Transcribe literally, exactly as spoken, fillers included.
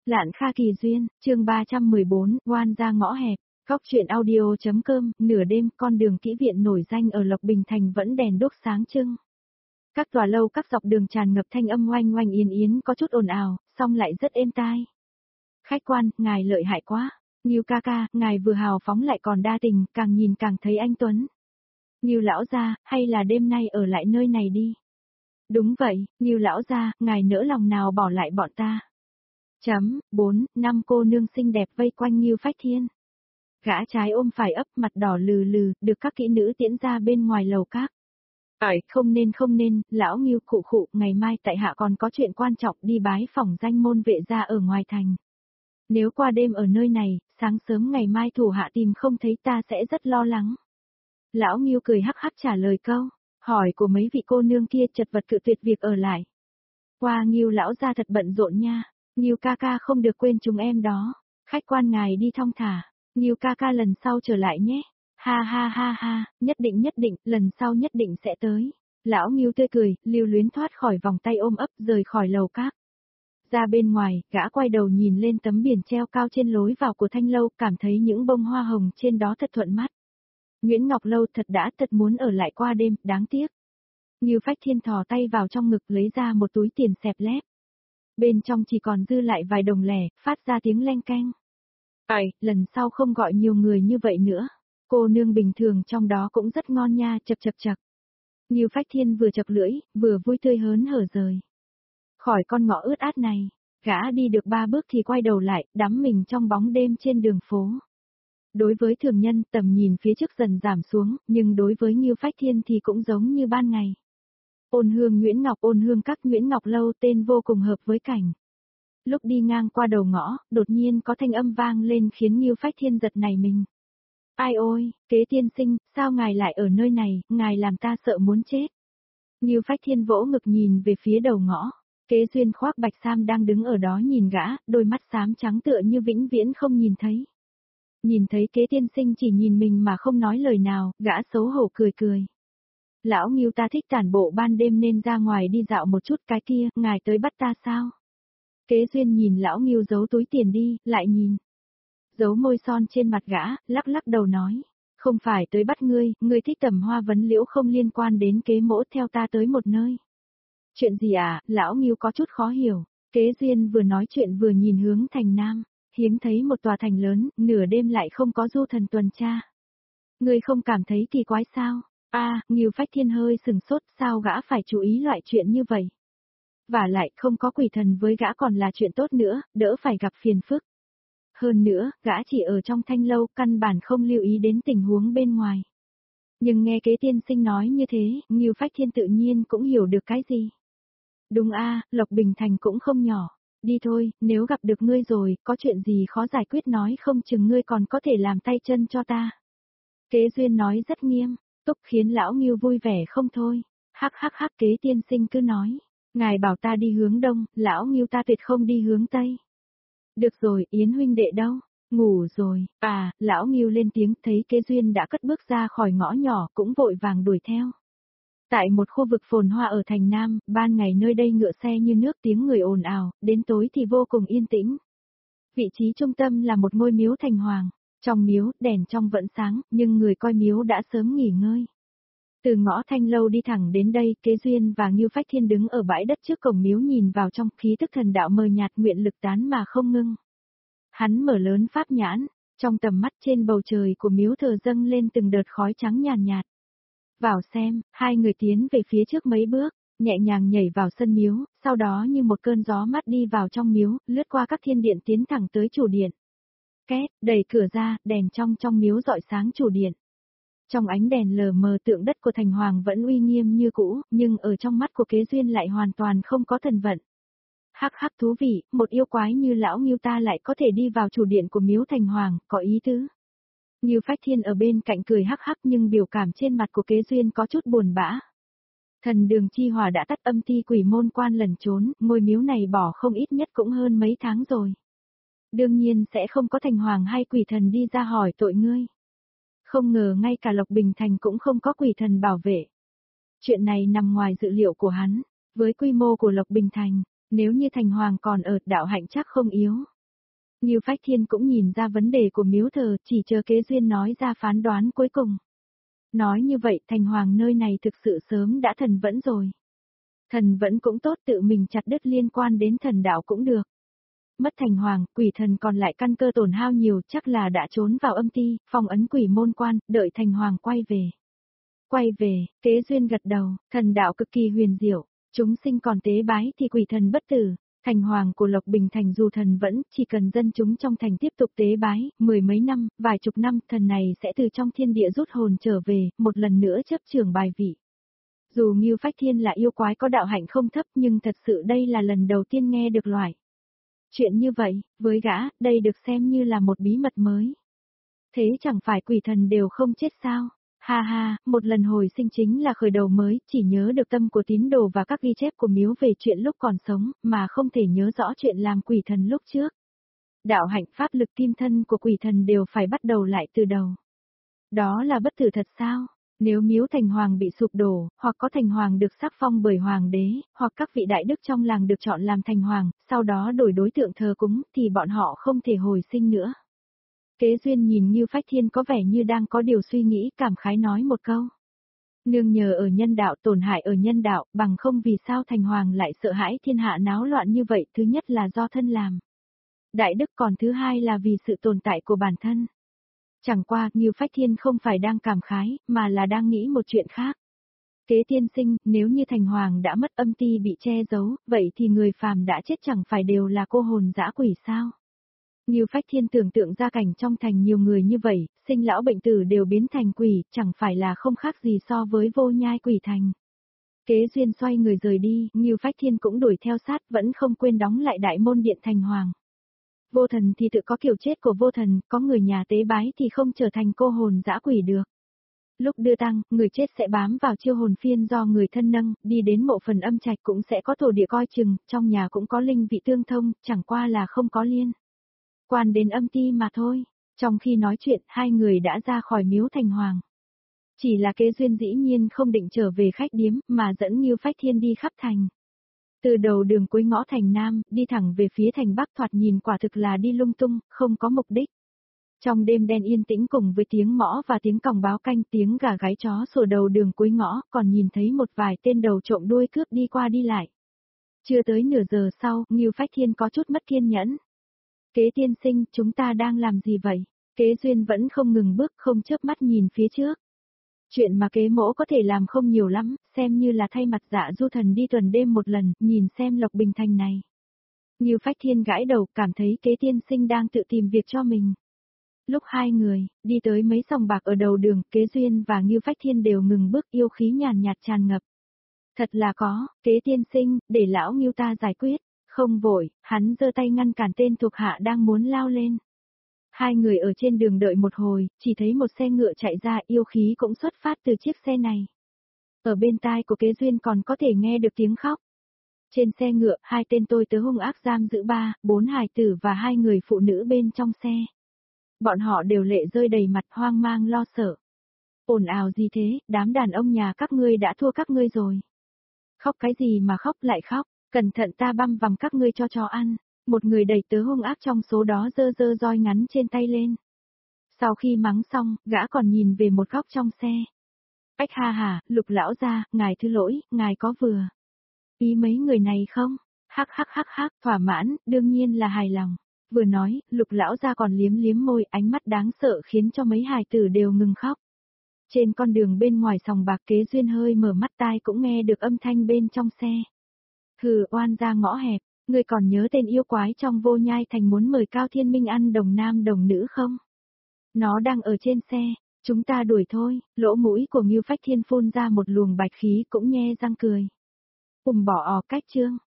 Lạn Kha Kỳ Duyên, chương ba trăm mười bốn, oan ra ngõ hẹp. Góc truyện audio.com, nửa đêm con đường kỹ viện nổi danh ở Lộc Bình Thành vẫn đèn đốt sáng trưng. Các tòa lâu các dọc đường tràn ngập thanh âm oanh oanh yến yến có chút ồn ào, song lại rất êm tai. Khách quan, ngài lợi hại quá. Ngưu ca ca, ngài vừa hào phóng lại còn đa tình, càng nhìn càng thấy anh tuấn. Ngưu lão gia, hay là đêm nay ở lại nơi này đi. Đúng vậy, Ngưu lão gia, ngài nỡ lòng nào bỏ lại bọn ta. Chấm, bốn, năm cô nương xinh đẹp vây quanh Ngưu Phách Thiên. Gã trái ôm phải ấp mặt đỏ lừ lừ, được các kỹ nữ tiễn ra bên ngoài lầu các. Ởi, không nên không nên, lão Ngưu khụ khụ, ngày mai tại hạ còn có chuyện quan trọng đi bái phỏng danh môn vệ gia ở ngoài thành. Nếu qua đêm ở nơi này, sáng sớm ngày mai thủ hạ tìm không thấy ta sẽ rất lo lắng. Lão Ngưu cười hắc hắc trả lời câu, hỏi của mấy vị cô nương kia chật vật cự tuyệt việc ở lại. Qua Ngưu lão gia thật bận rộn nha, Ngưu ca ca không được quên chúng em đó, khách quan ngài đi thong thả, Ngưu ca ca lần sau trở lại nhé, ha ha ha ha, nhất định nhất định, lần sau nhất định sẽ tới. Lão Ngưu tươi cười, lưu luyến thoát khỏi vòng tay ôm ấp rời khỏi lầu các. Ra bên ngoài, gã quay đầu nhìn lên tấm biển treo cao trên lối vào của thanh lâu, cảm thấy những bông hoa hồng trên đó thật thuận mắt. Nguyễn Ngọc Lâu thật đã thật muốn ở lại qua đêm, đáng tiếc. Ngưu Phách Thiên thò tay vào trong ngực lấy ra một túi tiền xẹp lép. Bên trong chỉ còn dư lại vài đồng lẻ, phát ra tiếng leng keng. Ây, lần sau không gọi nhiều người như vậy nữa. Cô nương bình thường trong đó cũng rất ngon nha, chập chập chập. Ngưu Phách Thiên vừa chập lưỡi, vừa vui tươi hớn hở rời. Khỏi con ngõ ướt át này, gã đi được ba bước thì quay đầu lại, đắm mình trong bóng đêm trên đường phố. Đối với thường nhân, tầm nhìn phía trước dần giảm xuống, nhưng đối với Ngưu Phách Thiên thì cũng giống như ban ngày. Ôn hương Nguyễn Ngọc ôn hương các Nguyễn Ngọc Lâu tên vô cùng hợp với cảnh. Lúc đi ngang qua đầu ngõ, đột nhiên có thanh âm vang lên khiến Ngưu Phách Thiên giật nảy mình. Ai ôi, Kế tiên sinh, sao ngài lại ở nơi này, ngài làm ta sợ muốn chết. Ngưu Phách Thiên vỗ ngực nhìn về phía đầu ngõ. Kế Duyên khoác bạch sam đang đứng ở đó nhìn gã, đôi mắt xám trắng tựa như vĩnh viễn không nhìn thấy. Nhìn thấy Kế tiên sinh chỉ nhìn mình mà không nói lời nào, gã xấu hổ cười cười. Lão Ngưu ta thích tản bộ ban đêm nên ra ngoài đi dạo một chút, cái kia, ngài tới bắt ta sao? Kế Duyên nhìn lão Ngưu giấu túi tiền đi, lại nhìn. Giấu môi son trên mặt gã, lắc lắc đầu nói. Không phải tới bắt ngươi, ngươi thích tầm hoa vấn liễu không liên quan đến Kế mỗ, theo ta tới một nơi. Chuyện gì à, lão Ngưu có chút khó hiểu. Kế Duyên vừa nói chuyện vừa nhìn hướng thành nam, hiếm thấy một tòa thành lớn, nửa đêm lại không có du thần tuần tra. Ngươi không cảm thấy kỳ quái sao? A, à, Ngưu Phách Thiên hơi sừng sốt, sao gã phải chú ý loại chuyện như vậy? Và lại không có quỷ thần với gã còn là chuyện tốt nữa, đỡ phải gặp phiền phức. Hơn nữa, gã chỉ ở trong thanh lâu, căn bản không lưu ý đến tình huống bên ngoài. Nhưng nghe Kế tiên sinh nói như thế, Ngưu Phách Thiên tự nhiên cũng hiểu được cái gì. Đúng a, à, Lộc Bình Thành cũng không nhỏ. Đi thôi, nếu gặp được ngươi rồi, có chuyện gì khó giải quyết nói không chừng ngươi còn có thể làm tay chân cho ta. Kế Duyên nói rất nghiêm, túc khiến lão Ngưu vui vẻ không thôi. Hắc hắc hắc, Kế tiên sinh cứ nói. Ngài bảo ta đi hướng đông, lão Ngưu ta tuyệt không đi hướng tây. Được rồi, Yến huynh đệ đâu? Ngủ rồi. À, lão Ngưu lên tiếng, thấy Kế Duyên đã cất bước ra khỏi ngõ nhỏ, cũng vội vàng đuổi theo. Tại một khu vực phồn hoa ở thành Nam, ban ngày nơi đây ngựa xe như nước, tiếng người ồn ào, đến tối thì vô cùng yên tĩnh. Vị trí trung tâm là một ngôi miếu thành hoàng. Trong miếu, đèn trong vẫn sáng, nhưng người coi miếu đã sớm nghỉ ngơi. Từ ngõ thanh lâu đi thẳng đến đây, Kế Duyên và Ngưu Phách Thiên đứng ở bãi đất trước cổng miếu nhìn vào trong, khí tức thần đạo mờ nhạt, nguyện lực tán mà không ngưng. Hắn mở lớn pháp nhãn, trong tầm mắt trên bầu trời của miếu thờ dâng lên từng đợt khói trắng nhàn nhạt, nhạt. Vào xem, hai người tiến về phía trước mấy bước, nhẹ nhàng nhảy vào sân miếu, sau đó như một cơn gió mát đi vào trong miếu, lướt qua các thiên điện tiến thẳng tới chủ điện. Két, đẩy cửa ra, đèn trong trong miếu rọi sáng chủ điện. Trong ánh đèn lờ mờ tượng đất của thành hoàng vẫn uy nghiêm như cũ, nhưng ở trong mắt của Kế Duyên lại hoàn toàn không có thần vận. Hắc hắc thú vị, một yêu quái như lão Ngưu ta lại có thể đi vào chủ điện của miếu thành hoàng, có ý tứ. Ngưu Phách Thiên ở bên cạnh cười hắc hắc nhưng biểu cảm trên mặt của Kế Duyên có chút buồn bã. Thần đường chi hỏa đã tắt âm ti quỷ môn quan lẩn trốn, ngôi miếu này bỏ không ít nhất cũng hơn mấy tháng rồi. Đương nhiên sẽ không có thành hoàng hay quỷ thần đi ra hỏi tội ngươi. Không ngờ ngay cả Lộc Bình Thành cũng không có quỷ thần bảo vệ. Chuyện này nằm ngoài dự liệu của hắn. Với quy mô của Lộc Bình Thành, nếu như thành hoàng còn ở, đạo hạnh chắc không yếu. Ngưu Phách Thiên cũng nhìn ra vấn đề của miếu thờ, chỉ chờ Kế Duyên nói ra phán đoán cuối cùng. Nói như vậy thành hoàng nơi này thực sự sớm đã thần vẫn rồi. Thần vẫn cũng tốt, tự mình chặt đứt liên quan đến thần đạo cũng được. Mất thành hoàng, quỷ thần còn lại căn cơ tổn hao nhiều, chắc là đã trốn vào âm ti, phong ấn quỷ môn quan, đợi thành hoàng quay về. Quay về, Kế Duyên gật đầu, thần đạo cực kỳ huyền diệu, chúng sinh còn tế bái thì quỷ thần bất tử. Thành hoàng của Lộc Bình Thành dù thần vẫn, chỉ cần dân chúng trong thành tiếp tục tế bái, mười mấy năm, vài chục năm, thần này sẽ từ trong thiên địa rút hồn trở về, một lần nữa chấp trưởng bài vị. Dù Ngưu Phách Thiên là yêu quái có đạo hạnh không thấp nhưng thật sự đây là lần đầu tiên nghe được loại chuyện như vậy, với gã, đây được xem như là một bí mật mới. Thế chẳng phải quỷ thần đều không chết sao? Ha ha, một lần hồi sinh chính là khởi đầu mới, chỉ nhớ được tâm của tín đồ và các ghi chép của miếu về chuyện lúc còn sống, mà không thể nhớ rõ chuyện làm quỷ thần lúc trước. Đạo hạnh pháp lực kim thân của quỷ thần đều phải bắt đầu lại từ đầu. Đó là bất tử thật sao? Nếu miếu thành hoàng bị sụp đổ, hoặc có thành hoàng được sắc phong bởi hoàng đế, hoặc các vị đại đức trong làng được chọn làm thành hoàng, sau đó đổi đối tượng thờ cúng, thì bọn họ không thể hồi sinh nữa. Kế Duyên nhìn Ngưu Phách Thiên có vẻ như đang có điều suy nghĩ, cảm khái nói một câu. Nương nhờ ở nhân đạo, tổn hại ở nhân đạo, bằng không vì sao thành hoàng lại sợ hãi thiên hạ náo loạn như vậy, thứ nhất là do thân làm đại đức, còn thứ hai là vì sự tồn tại của bản thân. Chẳng qua, Ngưu Phách Thiên không phải đang cảm khái, mà là đang nghĩ một chuyện khác. Kế tiên sinh, nếu như thành hoàng đã mất, âm ti bị che giấu, vậy thì người phàm đã chết chẳng phải đều là cô hồn dã quỷ sao? Ngưu Phách Thiên tưởng tượng ra cảnh trong thành nhiều người như vậy, sinh lão bệnh tử đều biến thành quỷ, chẳng phải là không khác gì so với vô nhai quỷ thành. Kế Duyên xoay người rời đi, Ngưu Phách Thiên cũng đuổi theo sát, vẫn không quên đóng lại đại môn điện thành hoàng. Vô thần thì tự có kiểu chết của vô thần, có người nhà tế bái thì không trở thành cô hồn dã quỷ được. Lúc đưa tang, người chết sẽ bám vào chiêu hồn phiên do người thân nâng, đi đến mộ phần âm trạch cũng sẽ có tổ địa coi chừng, trong nhà cũng có linh vị tương thông, chẳng qua là không có liên quan đến âm ti mà thôi. Trong khi nói chuyện, hai người đã ra khỏi miếu thành hoàng. Chỉ là Kế Duyên dĩ nhiên không định trở về khách điếm, mà dẫn Ngưu Phách Thiên đi khắp thành. Từ đầu đường cuối ngõ thành Nam, đi thẳng về phía thành Bắc, thoạt nhìn quả thực là đi lung tung, không có mục đích. Trong đêm đen yên tĩnh cùng với tiếng mõ và tiếng còng báo canh, tiếng gà gáy chó sủa đầu đường cuối ngõ, còn nhìn thấy một vài tên đầu trộm đuôi cướp đi qua đi lại. Chưa tới nửa giờ sau, Ngưu Phách Thiên có chút mất kiên nhẫn. Kế tiên sinh, chúng ta đang làm gì vậy? Kế Duyên vẫn không ngừng bước, không chớp mắt nhìn phía trước. Chuyện mà Kế mỗ có thể làm không nhiều lắm, xem như là thay mặt Dạ Du Thần đi tuần đêm một lần, nhìn xem Lộc Bình Thành này. Ngưu Phách Thiên gãi đầu, cảm thấy Kế tiên sinh đang tự tìm việc cho mình. Lúc hai người đi tới mấy sòng bạc ở đầu đường, Kế Duyên và Ngưu Phách Thiên đều ngừng bước, yêu khí nhàn nhạt tràn ngập. Thật là có, Kế tiên sinh, để lão Ngưu ta giải quyết. Không vội, hắn giơ tay ngăn cản tên thuộc hạ đang muốn lao lên. Hai người ở trên đường đợi một hồi, chỉ thấy một xe ngựa chạy ra, yêu khí cũng xuất phát từ chiếc xe này. Ở bên tai của Kế Duyên còn có thể nghe được tiếng khóc. Trên xe ngựa, hai tên tôi tớ hung ác giam giữ ba, bốn hài tử và hai người phụ nữ bên trong xe. Bọn họ đều lệ rơi đầy mặt, hoang mang lo sợ. Ồn ào gì thế, đám đàn ông nhà các ngươi đã thua các ngươi rồi. Khóc cái gì mà khóc lại khóc, cẩn thận ta băm vằm các ngươi cho chó ăn. Một người đầy tớ hung ác trong số đó giơ giơ roi ngắn trên tay lên. Sau khi mắng xong, gã còn nhìn về một góc trong xe. Ách ha hà, Lục lão gia, ngài thứ lỗi, ngài có vừa ý mấy người này không? Hắc hắc hắc hắc, thỏa mãn, đương nhiên là hài lòng. Vừa nói, Lục lão gia còn liếm liếm môi, ánh mắt đáng sợ khiến cho mấy hài tử đều ngừng khóc. Trên con đường bên ngoài sòng bạc, Kế Duyên hơi mở mắt, tai cũng nghe được âm thanh bên trong xe. Hừ, oan gia ngõ hẹp, ngươi còn nhớ tên yêu quái trong Vô Nhai Thành muốn mời Cao Thiên Minh ăn đồng nam đồng nữ không? Nó đang ở trên xe, chúng ta đuổi thôi. Lỗ mũi của Ngưu Phách Thiên phun ra một luồng bạch khí, cũng nhe răng cười. Ùm bỏ ò cách chương.